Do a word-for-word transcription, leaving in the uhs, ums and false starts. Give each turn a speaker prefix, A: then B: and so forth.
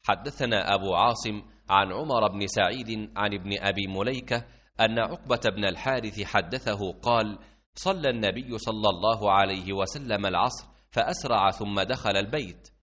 A: حدثنا أبو عاصم عن عمر بن سعيد عن ابن أبي مليكة أن عقبة بن الحارث حدثه قال: صلى النبي صلى الله عليه وسلم العصر فأسرع ثم دخل البيت،